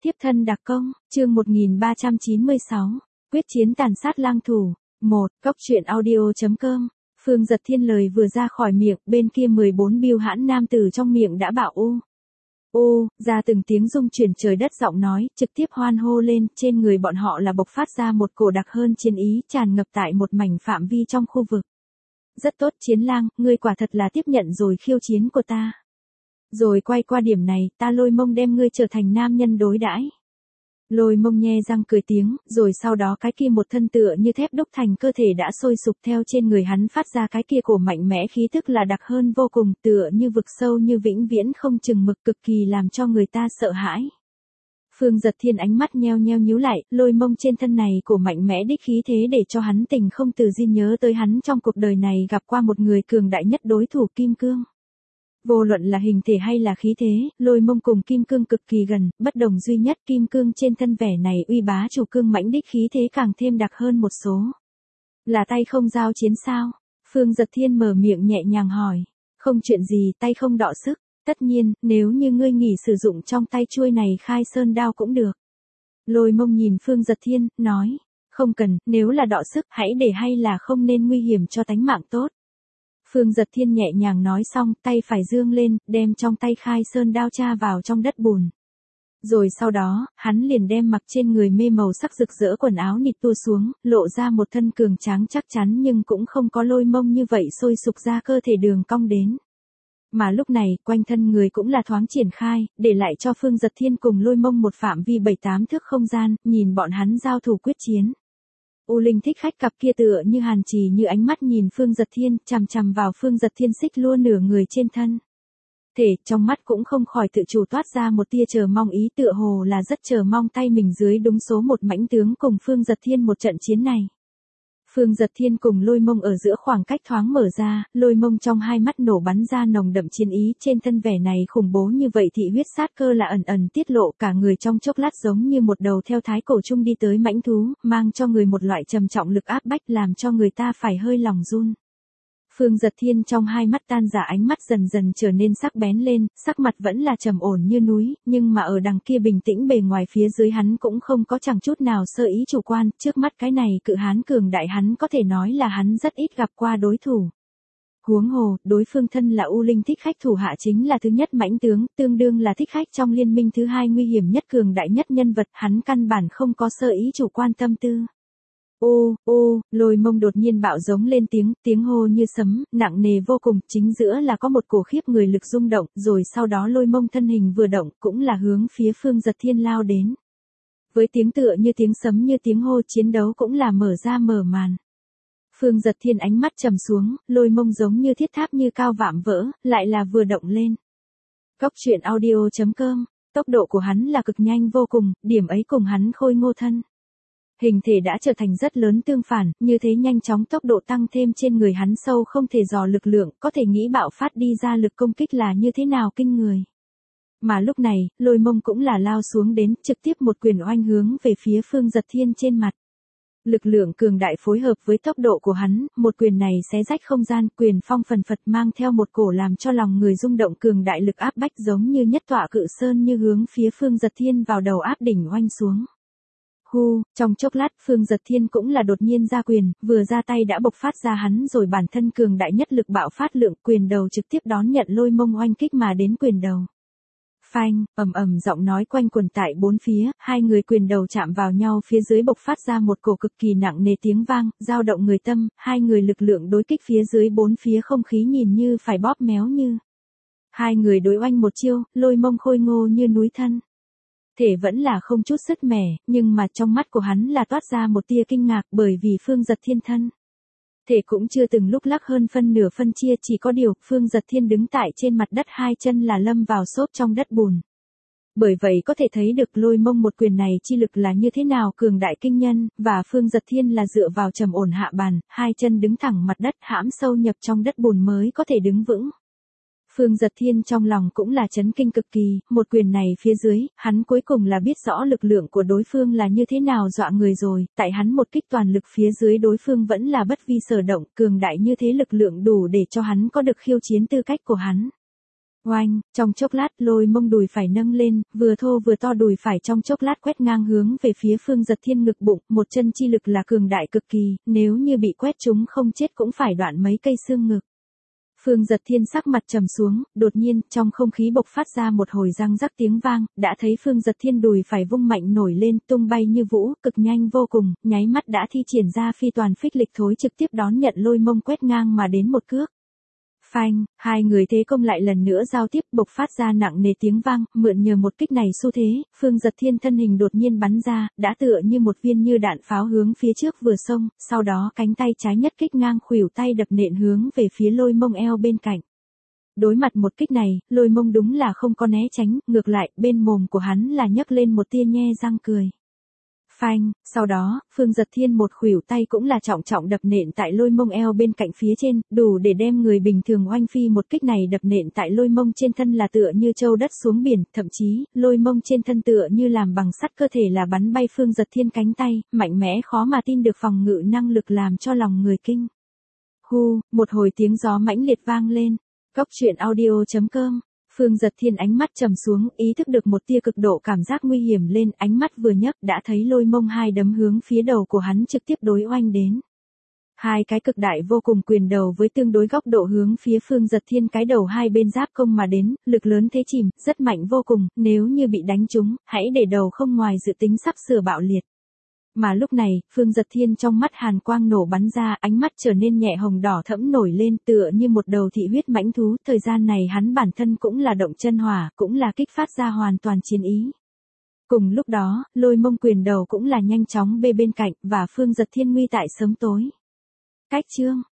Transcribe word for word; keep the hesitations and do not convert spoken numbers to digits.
Tiếp thân đặc công, chương một nghìn ba trăm chín mươi sáu, quyết chiến tàn sát lang thủ. một. Cốc truyện audio.com. Phương Giật Thiên lời vừa ra khỏi miệng, bên kia mười bốn bưu hãn nam tử trong miệng đã bảo u. Ô, ra từng tiếng rung chuyển trời đất giọng nói, trực tiếp hoan hô lên, trên người bọn họ là bộc phát ra một cổ đặc hơn chiến ý, tràn ngập tại một mảnh phạm vi trong khu vực. Rất tốt Chiến Lang, ngươi quả thật là tiếp nhận rồi khiêu chiến của ta. Rồi quay qua điểm này, ta Lôi Mông đem ngươi trở thành nam nhân đối đãi. Lôi Mông nhe răng cười tiếng, rồi sau đó cái kia một thân tựa như thép đúc thành cơ thể đã sôi sục theo trên người hắn phát ra cái kia cổ mạnh mẽ khí tức là đặc hơn vô cùng, tựa như vực sâu như vĩnh viễn không chừng mực, cực kỳ làm cho người ta sợ hãi. Phương Giật Thiên ánh mắt nheo nheo nhíu lại, Lôi Mông trên thân này cổ mạnh mẽ đích khí thế để cho hắn tình không từ diên nhớ tới hắn trong cuộc đời này gặp qua một người cường đại nhất đối thủ Kim Cương. Vô luận là hình thể hay là khí thế, Lôi Mông cùng Kim Cương cực kỳ gần, bất đồng duy nhất Kim Cương trên thân vẻ này uy bá chủ cương mãnh đích khí thế càng thêm đặc hơn một số. Là tay không giao chiến sao? Phương Giật Thiên mở miệng nhẹ nhàng hỏi. Không chuyện gì, tay không đọ sức. Tất nhiên, nếu như ngươi nghỉ sử dụng trong tay chuôi này khai sơn đao cũng được. Lôi Mông nhìn Phương Giật Thiên, nói. Không cần, nếu là đọ sức hãy để hay là không nên nguy hiểm cho tánh mạng tốt. Phương Giật Thiên nhẹ nhàng nói xong, tay phải dương lên, đem trong tay khai sơn đao tra vào trong đất bùn. Rồi sau đó, hắn liền đem mặc trên người mê màu sắc rực rỡ quần áo nịt tua xuống, lộ ra một thân cường tráng chắc chắn nhưng cũng không có Lôi Mông như vậy sôi sục ra cơ thể đường cong đến. Mà lúc này, quanh thân người cũng là thoáng triển khai, để lại cho Phương Giật Thiên cùng Lôi Mông một phạm vi bảy tám thước không gian, nhìn bọn hắn giao thủ quyết chiến. U Linh Thích Khách cặp kia tựa như hàn trì như ánh mắt nhìn Phương Giật Thiên, chằm chằm vào Phương Giật Thiên xích lua nửa người trên thân. Thể, trong mắt cũng không khỏi tự chủ toát ra một tia chờ mong ý, tựa hồ là rất chờ mong tay mình dưới đúng số một mãnh tướng cùng Phương Giật Thiên một trận chiến này. Phương Giật Thiên cùng Lôi Mông ở giữa khoảng cách thoáng mở ra, Lôi Mông trong hai mắt nổ bắn ra nồng đậm chiến ý, trên thân vẻ này khủng bố như vậy thị huyết sát cơ là ẩn ẩn tiết lộ, cả người trong chốc lát giống như một đầu theo thái cổ trung đi tới mãnh thú, mang cho người một loại trầm trọng lực áp bách làm cho người ta phải hơi lòng run. Phương Giật Thiên trong hai mắt tan giả ánh mắt dần dần trở nên sắc bén lên, sắc mặt vẫn là trầm ổn như núi, nhưng mà ở đằng kia bình tĩnh bề ngoài phía dưới hắn cũng không có chẳng chút nào sơ ý chủ quan, trước mắt cái này cự hán cường đại hắn có thể nói là hắn rất ít gặp qua đối thủ. Huống hồ, đối phương thân là U Linh Thích Khách thủ hạ chính là thứ nhất mãnh tướng, tương đương là thích khách trong liên minh thứ hai nguy hiểm nhất cường đại nhất nhân vật, hắn căn bản không có sơ ý chủ quan tâm tư. Ô, ô, Lôi Mông đột nhiên bạo giống lên tiếng, tiếng hô như sấm, nặng nề vô cùng, chính giữa là có một cổ khiếp người lực rung động, rồi sau đó Lôi Mông thân hình vừa động, cũng là hướng phía Phương Giật Thiên lao đến. Với tiếng tựa như tiếng sấm như tiếng hô, chiến đấu cũng là mở ra mở màn. Phương Giật Thiên ánh mắt trầm xuống, Lôi Mông giống như thiết tháp như cao vạm vỡ, lại là vừa động lên. Cốc truyện audio.com, tốc độ của hắn là cực nhanh vô cùng, điểm ấy cùng hắn khôi ngô thân. Hình thể đã trở thành rất lớn tương phản, như thế nhanh chóng tốc độ tăng thêm trên người hắn sâu không thể dò lực lượng, có thể nghĩ bạo phát đi ra lực công kích là như thế nào kinh người. Mà lúc này, Lôi Mông cũng là lao xuống đến, trực tiếp một quyền oanh hướng về phía Phương Giật Thiên trên mặt. Lực lượng cường đại phối hợp với tốc độ của hắn, một quyền này xé rách không gian, quyền phong phần phật mang theo một cổ làm cho lòng người rung động cường đại lực áp bách giống như nhất tọa cự sơn như hướng phía Phương Giật Thiên vào đầu áp đỉnh oanh xuống. Hu, trong chốc lát Phương Giật Thiên cũng là đột nhiên ra quyền, vừa ra tay đã bộc phát ra hắn rồi bản thân cường đại nhất lực bạo phát lượng, quyền đầu trực tiếp đón nhận Lôi Mông oanh kích mà đến quyền đầu. Phanh, ầm ầm giọng nói quanh quần tại bốn phía, hai người quyền đầu chạm vào nhau phía dưới bộc phát ra một cổ cực kỳ nặng nề tiếng vang, dao động người tâm, hai người lực lượng đối kích phía dưới bốn phía không khí nhìn như phải bóp méo như. Hai người đối oanh một chiêu, Lôi Mông khôi ngô như núi thân. Thể vẫn là không chút sứt mẻ, nhưng mà trong mắt của hắn là toát ra một tia kinh ngạc bởi vì Phương Giật Thiên thân. Thể cũng chưa từng lúc lắc hơn phân nửa phân chia, chỉ có điều Phương Giật Thiên đứng tại trên mặt đất hai chân là lâm vào xốp trong đất bùn. Bởi vậy có thể thấy được Lôi Mông một quyền này chi lực là như thế nào cường đại kinh nhân, và Phương Giật Thiên là dựa vào trầm ổn hạ bàn, hai chân đứng thẳng mặt đất hãm sâu nhập trong đất bùn mới có thể đứng vững. Phương Giật Thiên trong lòng cũng là chấn kinh cực kỳ, một quyền này phía dưới, hắn cuối cùng là biết rõ lực lượng của đối phương là như thế nào dọa người rồi, tại hắn một kích toàn lực phía dưới đối phương vẫn là bất vi sở động, cường đại như thế lực lượng đủ để cho hắn có được khiêu chiến tư cách của hắn. Oanh, trong chốc lát Lôi Mông đùi phải nâng lên, vừa thô vừa to đùi phải trong chốc lát quét ngang hướng về phía Phương Giật Thiên ngực bụng, một chân chi lực là cường đại cực kỳ, nếu như bị quét trúng không chết cũng phải đoạn mấy cây xương ngực. Phương Giật Thiên sắc mặt trầm xuống, đột nhiên, trong không khí bộc phát ra một hồi răng rắc tiếng vang, đã thấy Phương Giật Thiên đùi phải vung mạnh nổi lên, tung bay như vũ, cực nhanh vô cùng, nháy mắt đã thi triển ra phi toàn phích lịch thối trực tiếp đón nhận Lôi Mông quét ngang mà đến một cước. Phanh, hai người thế công lại lần nữa giao tiếp bộc phát ra nặng nề tiếng vang, mượn nhờ một kích này xu thế, Phương Giật Thiên thân hình đột nhiên bắn ra, đã tựa như một viên như đạn pháo hướng phía trước vừa xông, sau đó cánh tay trái nhất kích ngang khuỷu tay đập nện hướng về phía Lôi Mông eo bên cạnh. Đối mặt một kích này, Lôi Mông đúng là không có né tránh, ngược lại, bên mồm của hắn là nhấc lên một tia nhe răng cười. Phanh, sau đó, Phương Giật Thiên một khuỷu tay cũng là trọng trọng đập nện tại Lôi Mông eo bên cạnh phía trên, đủ để đem người bình thường oanh phi một kích này đập nện tại Lôi Mông trên thân là tựa như châu đất xuống biển, thậm chí, Lôi Mông trên thân tựa như làm bằng sắt cơ thể là bắn bay Phương Giật Thiên cánh tay, mạnh mẽ khó mà tin được phòng ngự năng lực làm cho lòng người kinh. Hu, một hồi tiếng gió mãnh liệt vang lên. Cốc truyện audio chấm com. Phương Giật Thiên ánh mắt trầm xuống, ý thức được một tia cực độ cảm giác nguy hiểm lên, ánh mắt vừa nhấc đã thấy Lôi Mông hai đấm hướng phía đầu của hắn trực tiếp đối oanh đến. Hai cái cực đại vô cùng quyền đầu với tương đối góc độ hướng phía Phương Giật Thiên cái đầu hai bên giáp công mà đến, lực lớn thế chìm, rất mạnh vô cùng, nếu như bị đánh trúng, hãy để đầu không ngoài dự tính sắp sửa bạo liệt. Mà lúc này, Phương Giật Thiên trong mắt hàn quang nổ bắn ra, ánh mắt trở nên nhẹ hồng đỏ thẫm nổi lên tựa như một đầu thị huyết mãnh thú, thời gian này hắn bản thân cũng là động chân hỏa, cũng là kích phát ra hoàn toàn chiến ý. Cùng lúc đó, Lôi Mông quyền đầu cũng là nhanh chóng bê bên cạnh, và Phương Giật Thiên nguy tại sớm tối. Cách chương